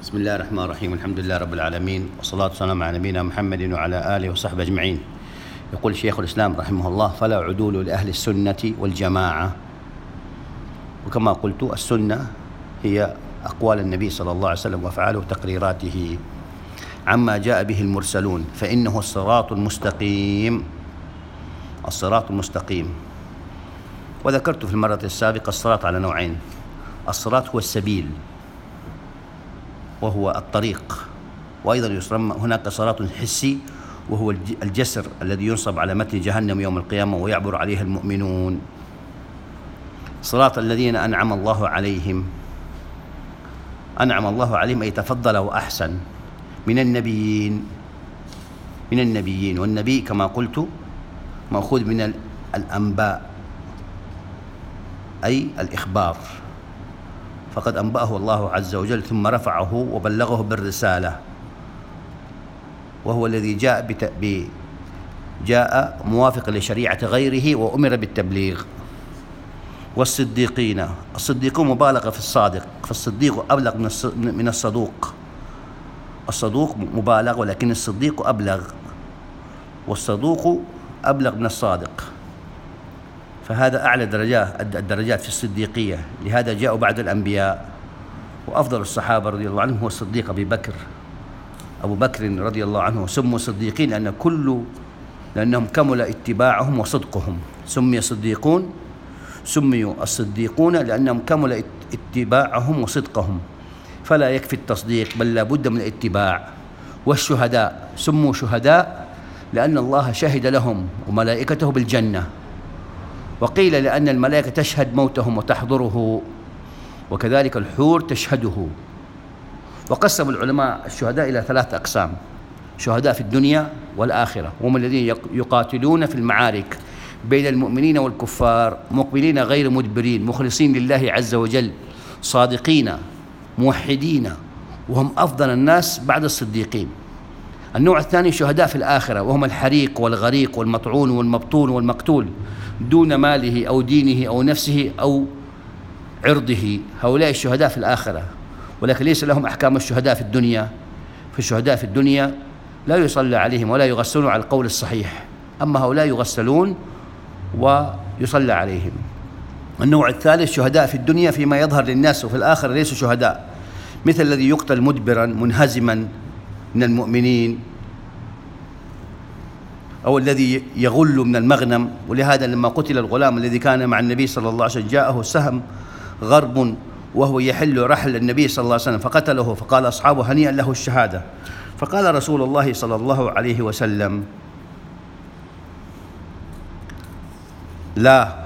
بسم الله الرحمن الرحيم. الحمد لله رب العالمين، والصلاة والسلام على نبينا محمد وعلى آله وصحبه أجمعين. يقول شيخ الإسلام رحمه الله: فلا عدول لأهل السنة والجماعة. وكما قلت، السنة هي أقوال النبي صلى الله عليه وسلم وأفعاله وتقريراته عما جاء به المرسلون، فإنه الصراط المستقيم. الصراط المستقيم. وذكرت في المرة السابقة الصراط على نوعين: الصراط هو السبيل وهو الطريق، وأيضا يسمى هناك صراط حسي وهو الجسر الذي ينصب على متن جهنم يوم القيامة ويعبر عليها المؤمنون. صراط الذين أنعم الله عليهم. أنعم الله عليهم أي تفضل وأحسن من النبيين. والنبي كما قلت مأخوذ من الأنباء أي الإخبار، فقد أنبأه الله عز وجل ثم رفعه وبلغه بالرسالة، وهو الذي جاء موافقا لشريعة غيره وأمر بالتبليغ. الصديقون مبالغة في الصادق، فالصديق أبلغ من الصدوق. الصدوق مبالغ ولكن الصديق أبلغ، والصدوق أبلغ من الصادق، فهذا أعلى الدرجات في الصديقية. لهذا جاءوا بعد الأنبياء، وأفضل الصحابة رضي الله عنهم هو الصديق أبو بكر رضي الله عنه. سموا صديقين لأنهم كمل اتباعهم وصدقهم. سميوا الصديقون لأنهم كمل اتباعهم وصدقهم، فلا يكفي التصديق بل لا بد من الاتباع. والشهداء سموا شهداء لأن الله شهد لهم وملائكته بالجنة، وقيل لأن الملائكة تشهد موتهم وتحضره، وكذلك الحور تشهده. وقسم العلماء الشهداء إلى 3 أقسام: شهداء في الدنيا والآخرة، وهم الذين يقاتلون في المعارك بين المؤمنين والكفار، مقبلين غير مدبرين، مخلصين لله عز وجل، صادقين موحدين، وهم أفضل الناس بعد الصديقين. النوع الثاني شهداء في الآخرة، وهم الحريق والغريق والمطعون والمبطون والمقتول دون ماله أو دينه أو نفسه أو عرضه. هؤلاء الشهداء في الآخرة، ولكن ليس لهم أحكام الشهداء في الدنيا. فالشهداء في الدنيا لا يصلى عليهم ولا يغسلون على القول الصحيح، أما هؤلاء يغسلون ويصلى عليهم. النوع الثالث شهداء في الدنيا فيما يظهر للناس، وفي الآخرة ليسوا شهداء، مثل الذي يقتل مدبرا منهزما من المؤمنين، أو الذي يغل من المغنم. ولهذا لما قتل الغلام الذي كان مع النبي صلى الله عليه وسلم جاءه سهم غرب وهو يحل رحل النبي صلى الله عليه وسلم فقتله، فقال أصحابه: هنيئا له الشهادة. فقال رسول الله صلى الله عليه وسلم: لا.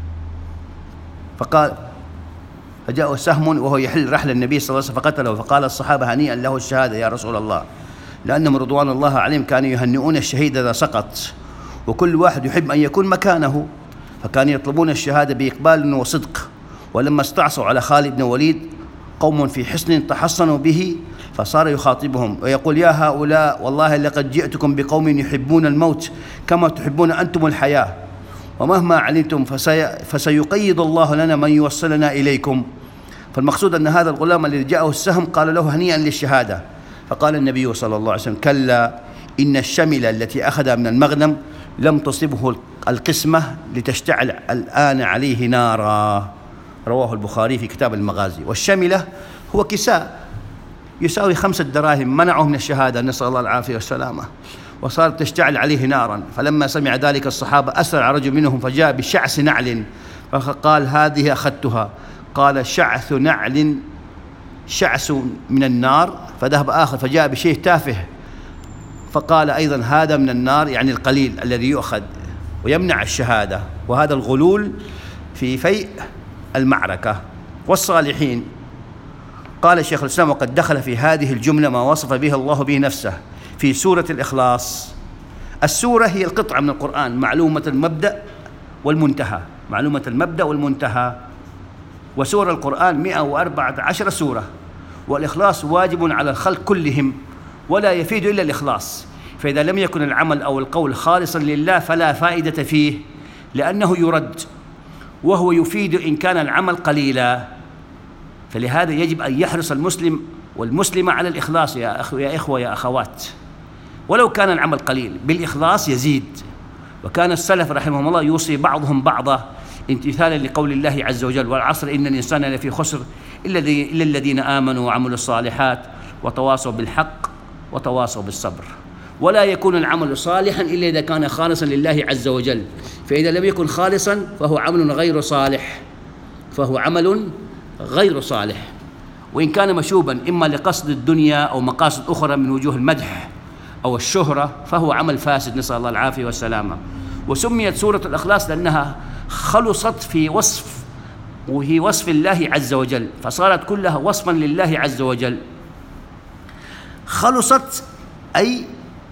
فجاءه سهم وهو يحل رحل النبي صلى الله عليه وسلم فقتله، فقال الصحابة: هنيئا له الشهادة يا رسول الله، لأنهم رضوان الله عليهم كانوا يهنئون الشهيد إذا سقط، وكل واحد يحب أن يكون مكانه، فكانوا يطلبون الشهادة بإقبال وصدق. ولما استعصوا على خالد بن وليد قوم في حصن تحصنوا به، فصار يخاطبهم ويقول: يا هؤلاء، والله لقد جئتكم بقوم يحبون الموت كما تحبون أنتم الحياة، ومهما علمتم فسيقيض الله لنا من يوصلنا إليكم. فالمقصود أن هذا الغلام الذي جاءه السهم قال له: هنيئا للشهادة. فقال النبي صلى الله عليه وسلم: كلا، إن الشملة التي أخذها من المغنم لم تصبه القسمة لتشتعل الآن عليه نارا. رواه البخاري في كتاب المغازي. والشملة هو كساء يساوي 5 دراهم، منعه من الشهادة، نسأل الله العافية والسلامة، وصارت تشتعل عليه نارا. فلما سمع ذلك الصحابة أسرع رجل منهم فجاء بشعث نعل فقال: هذه أخذتها. قال: شعث نعل شعث من النار. فذهب آخر فجاء بشيء تافه فقال أيضا: هذا من النار، يعني القليل الذي يؤخذ ويمنع الشهادة. وهذا الغلول في فيء المعركة. والصالحين، قال شيخ الإسلام: وقد دخل في هذه الجملة ما وصف به الله به نفسه في سورة الإخلاص. السورة هي القطعة من القرآن معلومة المبدأ والمنتهى. وسور القرآن 114 سورة، والإخلاص واجب على الخلق كلهم، ولا يفيد إلا الإخلاص. فإذا لم يكن العمل أو القول خالصا لله فلا فائدة فيه، لأنه يرد، وهو يفيد إن كان العمل قليلا. فلهذا يجب أن يحرص المسلم والمسلمة على الإخلاص يا إخوة يا أخوات، ولو كان العمل قليل بالإخلاص يزيد. وكان السلف رحمهم الله يوصي بعضهم بعضا امتثالا لقول الله عز وجل: والعصر إن الإنسان لفي خسر إلا الذين آمنوا وعملوا الصالحات وتواصوا بالحق وتواصوا بالصبر. ولا يكون العمل صالحا إلا إذا كان خالصا لله عز وجل، فإذا لم يكن خالصا فهو عمل غير صالح، وإن كان مشوبا إما لقصد الدنيا أو مقاصد أخرى من وجوه المدح أو الشهرة فهو عمل فاسد، نسأل الله العافية والسلامة. وسميت سورة الإخلاص لأنها خلصت في وصف الله عز وجل، فصارت كلها وصفا لله عز وجل. خلصت أي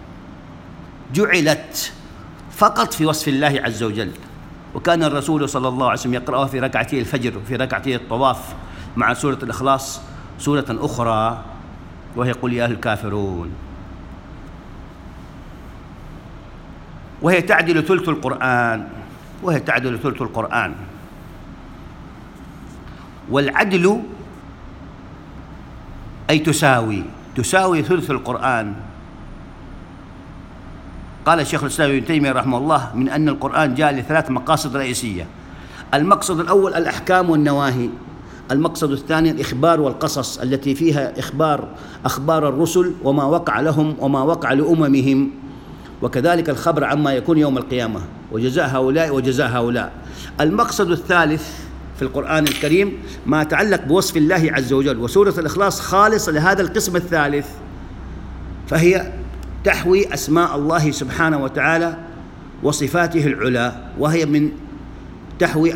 جعلت فقط في وصف الله عز وجل. وكان الرسول صلى الله عليه وسلم يقرأها في ركعتي الفجر وفي ركعتي الطواف مع سورة الإخلاص سورة أخرى وهي قل يا أهل الكافرون، وهي تعدل ثلث القرآن. والعدل أي تساوي ثلث القرآن. قال الشيخ الإسلام ابن تيمية رحمه الله: من أن القرآن جاء لثلاث مقاصد رئيسية. المقصد الأول الأحكام والنواهي، المقصد الثاني الإخبار والقصص التي فيها أخبار الرسل وما وقع لهم وما وقع لأممهم، وكذلك الخبر عما يكون يوم القيامة وجزاء هؤلاء وجزاء هؤلاء. المقصد الثالث في القرآن الكريم ما يتعلق بوصف الله عز وجل، وسورة الإخلاص خالصة لهذا القسم الثالث، فهي تحوي أسماء الله سبحانه وتعالى وصفاته العلى، وهي تحوي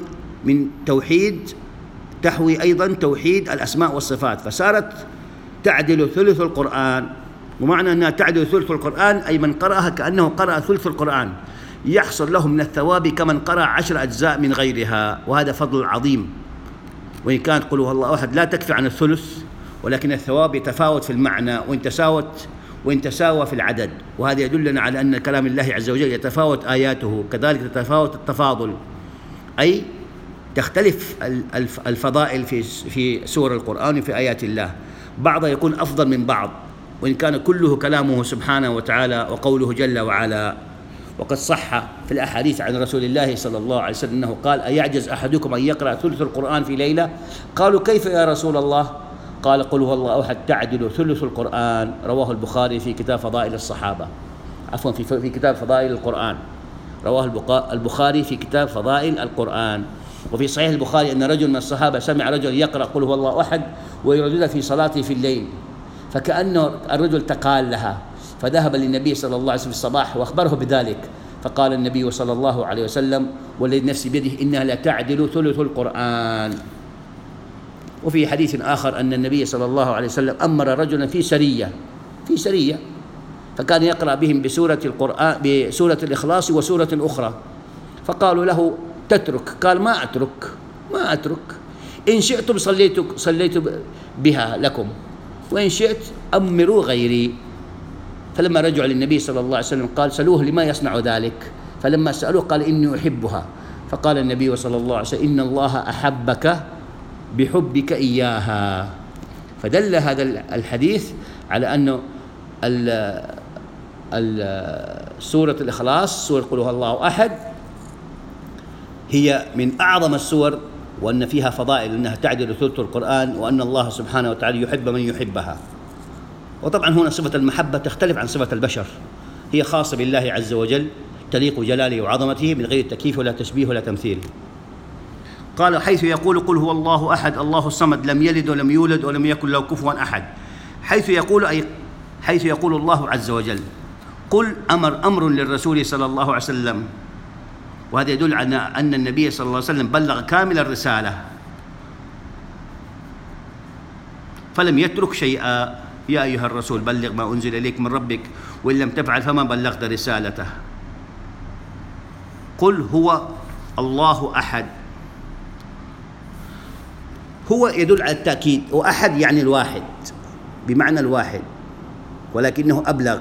أيضا توحيد الأسماء والصفات، فصارت تعدل ثلث القرآن. ومعنى أنها تعدل ثلث القرآن أي من قرأها كأنه قرأ ثلث القرآن، يحصل له من الثواب كمن قرأ 10 أجزاء من غيرها، وهذا فضل عظيم. وإن كانت قل هو الله أحد لا تكفي عن الثلث، ولكن الثواب يتفاوت في المعنى وإن تساوى في العدد، وهذا يدلنا على أن كلام الله عز وجل يتفاوت آياته، كذلك تتفاوت التفاضل، أي تختلف الفضائل في سور القرآن وفي آيات الله، بعضها يكون أفضل من بعض، وإن كان كله كلامه سبحانه وتعالى وقوله جل وعلا. وقد صح في الأحاديث عن رسول الله صلى الله عليه وسلم أنه قال: أيعجز أحدكم أن يقرأ ثلث القرآن في ليلة؟ قالوا: كيف يا رسول الله؟ قال: قل هو الله أحد تعدل ثلث القرآن. رواه البخاري في كتاب فضائل الصحابة، عفوا في كتاب فضائل القرآن، رواه البخاري في كتاب فضائل القرآن. وفي صحيح البخاري أن رجل من الصحابة سمع رجل يقرأ قل هو الله أحد ويرددها في صلاته في الليل، فكأنه الرجل تقال لها، فذهب للنبي صلى الله عليه وسلم في الصباح وأخبره بذلك، فقال النبي صلى الله عليه وسلم: والذي نفسي بيده إنها لا تعدل ثلث القرآن. وفي حديث آخر أن النبي صلى الله عليه وسلم أمر رجلا في سرية فكان يقرأ بهم بسورة الإخلاص وسورة أخرى، فقالوا له: تترك؟ قال: ما أترك، إن شئتم صليت بها لكم، وإن شئت أمروا غيري. فلما رجعوا للنبي صلى الله عليه وسلم قال: سألوه لما يصنع ذلك؟ فلما سألوه قال: إني أحبها. فقال النبي صلى الله عليه وسلم: إن الله أحبك بحبك إياها. فدل هذا الحديث على أن سورة الإخلاص، سورة قل هو الله أحد، هي من أعظم السور، وأن فيها فضائل، أنها تعدل ثلث القرآن، وأن الله سبحانه وتعالى يحب من يحبها. وطبعا هنا صفة المحبة تختلف عن صفة البشر، هي خاصة بالله عز وجل، تليق جلاله وعظمته من غير تكييف ولا تشبيه ولا تمثيل. قال: حيث يقول قل هو الله أحد الله الصمد لم يلد ولم يولد ولم يكن له كفوا أحد. حيث يقول الله عز وجل. قل أمر للرسول صلى الله عليه وسلم، وهذا يدل على أن النبي صلى الله عليه وسلم بلغ كامل الرسالة فلم يترك شيئا. يا أيها الرسول بلغ ما أنزل إليك من ربك وإن لم تفعل فما بلغت رسالته. قل هو الله أحد، هو يدل على التأكيد، وأحد يعني الواحد، بمعنى الواحد، ولكنه أبلغ.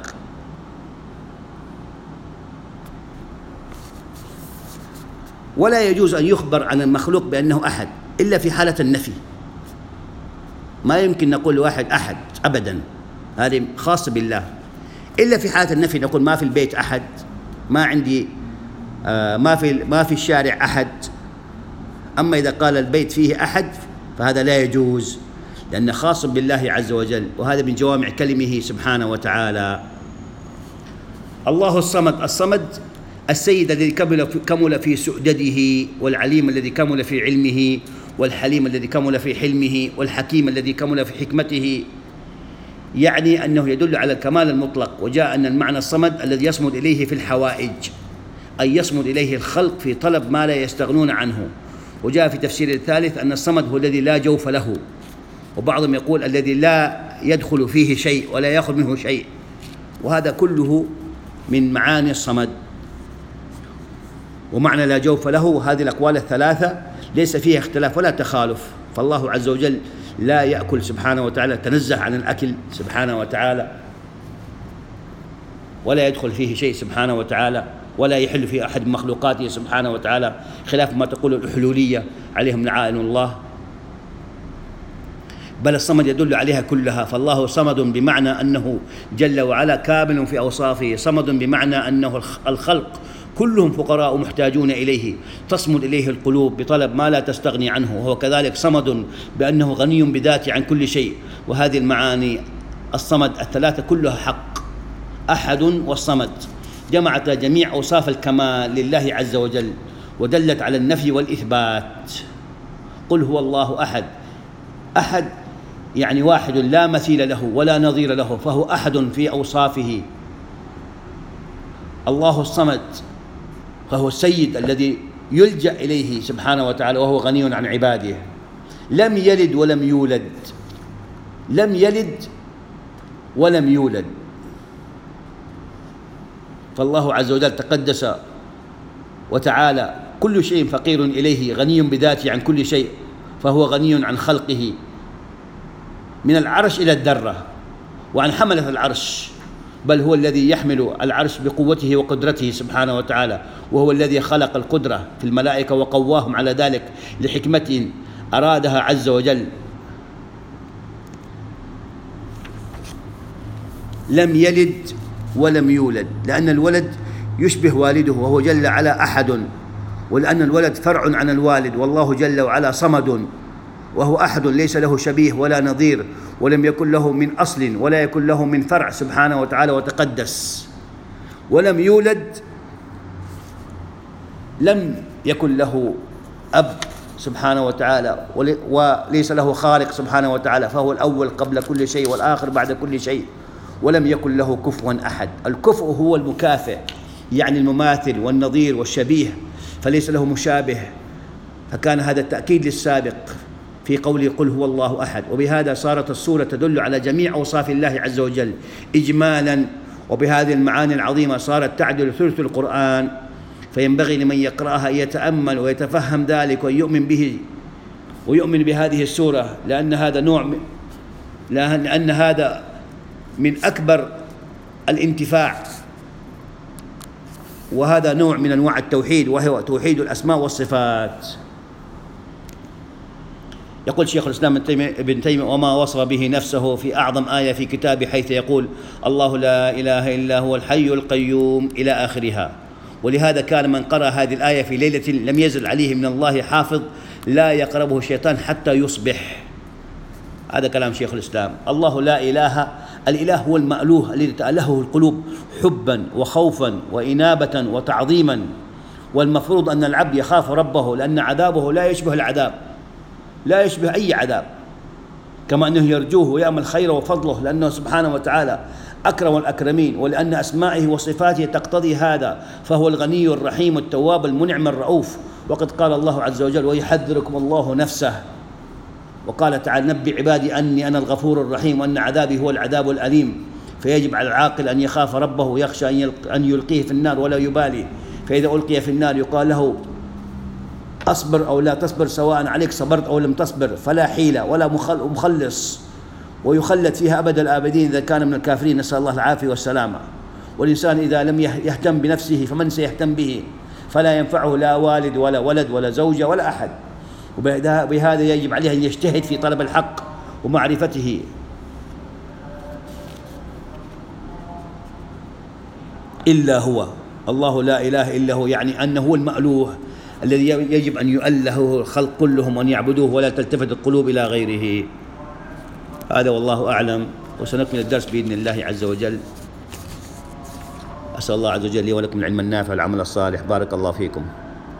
ولا يجوز أن يخبر عن المخلوق بأنه أحد إلا في حالة النفي، ما يمكن نقول واحد أحد أبدا، هذه خاصة بالله. إلا في حالة النفي نقول ما في البيت أحد، ما عندي ما في الشارع أحد. أما إذا قال البيت فيه أحد فهذا لا يجوز، لأنه خاص بالله عز وجل، وهذا من جوامع كلمه سبحانه وتعالى. الله الصمد، الصمد السيد الذي كمل في سؤدده، والعليم الذي كمل في علمه، والحليم الذي كمل في حلمه، والحكيم الذي كمل في حكمته. يعني أنه يدل على الكمال المطلق. وجاء أن المعنى الصمد الذي يصمد إليه في الحوائج، أي يصمد إليه الخلق في طلب ما لا يستغنون عنه. وجاء في تفسير الثالث أن الصمد هو الذي لا جوف له، وبعضهم يقول الذي لا يدخل فيه شيء ولا يأخذ منه شيء، وهذا كله من معاني الصمد. ومعنى لا جوف له هذه الأقوال الثلاثة ليس فيها اختلاف ولا تخالف، فالله عز وجل لا يأكل سبحانه وتعالى، تنزه عن الأكل سبحانه وتعالى، ولا يدخل فيه شيء سبحانه وتعالى، ولا يحل فيه أحد من مخلوقاته سبحانه وتعالى، خلاف ما تقول الحلولية عليهم لعائن الله. بل الصمد يدل عليها كلها. فالله صمد بمعنى أنه جل وعلا كامل في أوصافه، صمد بمعنى أنه الخلق كلهم فقراء محتاجون إليه، تصمد إليه القلوب بطلب ما لا تستغني عنه، وهو كذلك صمد بأنه غني بذاته عن كل شيء. وهذه المعاني الصمد الثلاثة كلها حق. أحد والصمد جمعت جميع أوصاف الكمال لله عز وجل، ودلت على النفي والإثبات. قل هو الله أحد، أحد يعني واحد لا مثيل له ولا نظير له، فهو أحد في أوصافه. الله الصمد فهو السيد الذي يلجأ إليه سبحانه وتعالى، وهو غني عن عباده. لم يلد ولم يولد، لم يلد ولم يولد، فالله عز وجل تقدس وتعالى كل شيء فقير إليه، غني بذاته عن كل شيء، فهو غني عن خلقه من العرش إلى الذرة وعن حملة العرش، بل هو الذي يحمل العرش بقوته وقدرته سبحانه وتعالى، وهو الذي خلق القدرة في الملائكة وقواهم على ذلك لحكمة أرادها عز وجل. لم يلد ولم يولد، لأن الولد يشبه والده وهو جل وعلا أحد، ولأن الولد فرع عن الوالد، والله جل وعلا صمد وهو أحد ليس له شبيه ولا نظير، ولم يكن له من أصل ولا يكن له من فرع سبحانه وتعالى وتقدس. ولم يولد، لم يكن له أب سبحانه وتعالى، وليس له خالق سبحانه وتعالى، فهو الأول قبل كل شيء والآخر بعد كل شيء. ولم يكن له كفوا أحد. الكفء هو المكافئ، يعني المماثل والنظير والشبيه، فليس له مشابه، فكان هذا التأكيد للسابق في قوله قل هو الله أحد. وبهذا صارت السورة تدل على جميع أوصاف الله عز وجل إجمالا، وبهذه المعاني العظيمة صارت تعدل ثلث القرآن. فينبغي لمن يقرأها أن يتأمل ويتفهم ذلك ويؤمن به ويؤمن بهذه السورة، لأن هذا من أكبر الانتفاع، وهذا نوع من أنواع التوحيد، وهو توحيد الأسماء والصفات. يقول شيخ الإسلام ابن تيمية وما وصف به نفسه في أعظم آية في كتابه، حيث يقول الله لا إله إلا هو الحي القيوم إلى آخرها. ولهذا كان من قرأ هذه الآية في ليلة لم يزل عليه من الله حافظ لا يقربه الشيطان حتى يصبح. هذا كلام شيخ الإسلام. الله لا إله، الإله هو المألوه الذي تألهه القلوب حبا وخوفا وإنابة وتعظيما، والمفروض أن العبد يخاف ربه، لأن عذابه لا يشبه العذاب، لا يشبه أي عذاب، كما أنه يرجوه ويأمل خيره وفضله، لأنه سبحانه وتعالى أكرم الأكرمين، ولأن أسمائه وصفاته تقتضي هذا، فهو الغني الرحيم التواب المنعم الرؤوف. وقد قال الله عز وجل ويحذركم الله نفسه، وقال تعالى نبئ عبادي أني أنا الغفور الرحيم وأن عذابي هو العذاب الأليم. فيجب على العاقل أن يخاف ربه ويخشى أن يلقيه في النار ولا يبالي، فإذا ألقي في النار يقال له أصبر أو لا تصبر، سواء عليك صبرت أو لم تصبر، فلا حيلة ولا مخلص، ويخلد فيها أبد الآبدين إذا كان من الكافرين، نسأل الله العافية والسلامة. والإنسان إذا لم يهتم بنفسه فمن سيهتم به؟ فلا ينفعه لا والد ولا ولد ولا زوجة ولا أحد. وبهذا يجب عليه أن يجتهد في طلب الحق ومعرفته. إلا هو، الله لا إله إلا هو، يعني أنه هو المألوه الذي يجب أن يؤله الخلق كلهم وأن يعبدوه ولا تلتفت القلوب إلى غيره. هذا والله أعلم، وسنكمل الدرس بإذن الله عز وجل. أسأل الله عز وجل لي ولكم العلم النافع والعمل الصالح. بارك الله فيكم.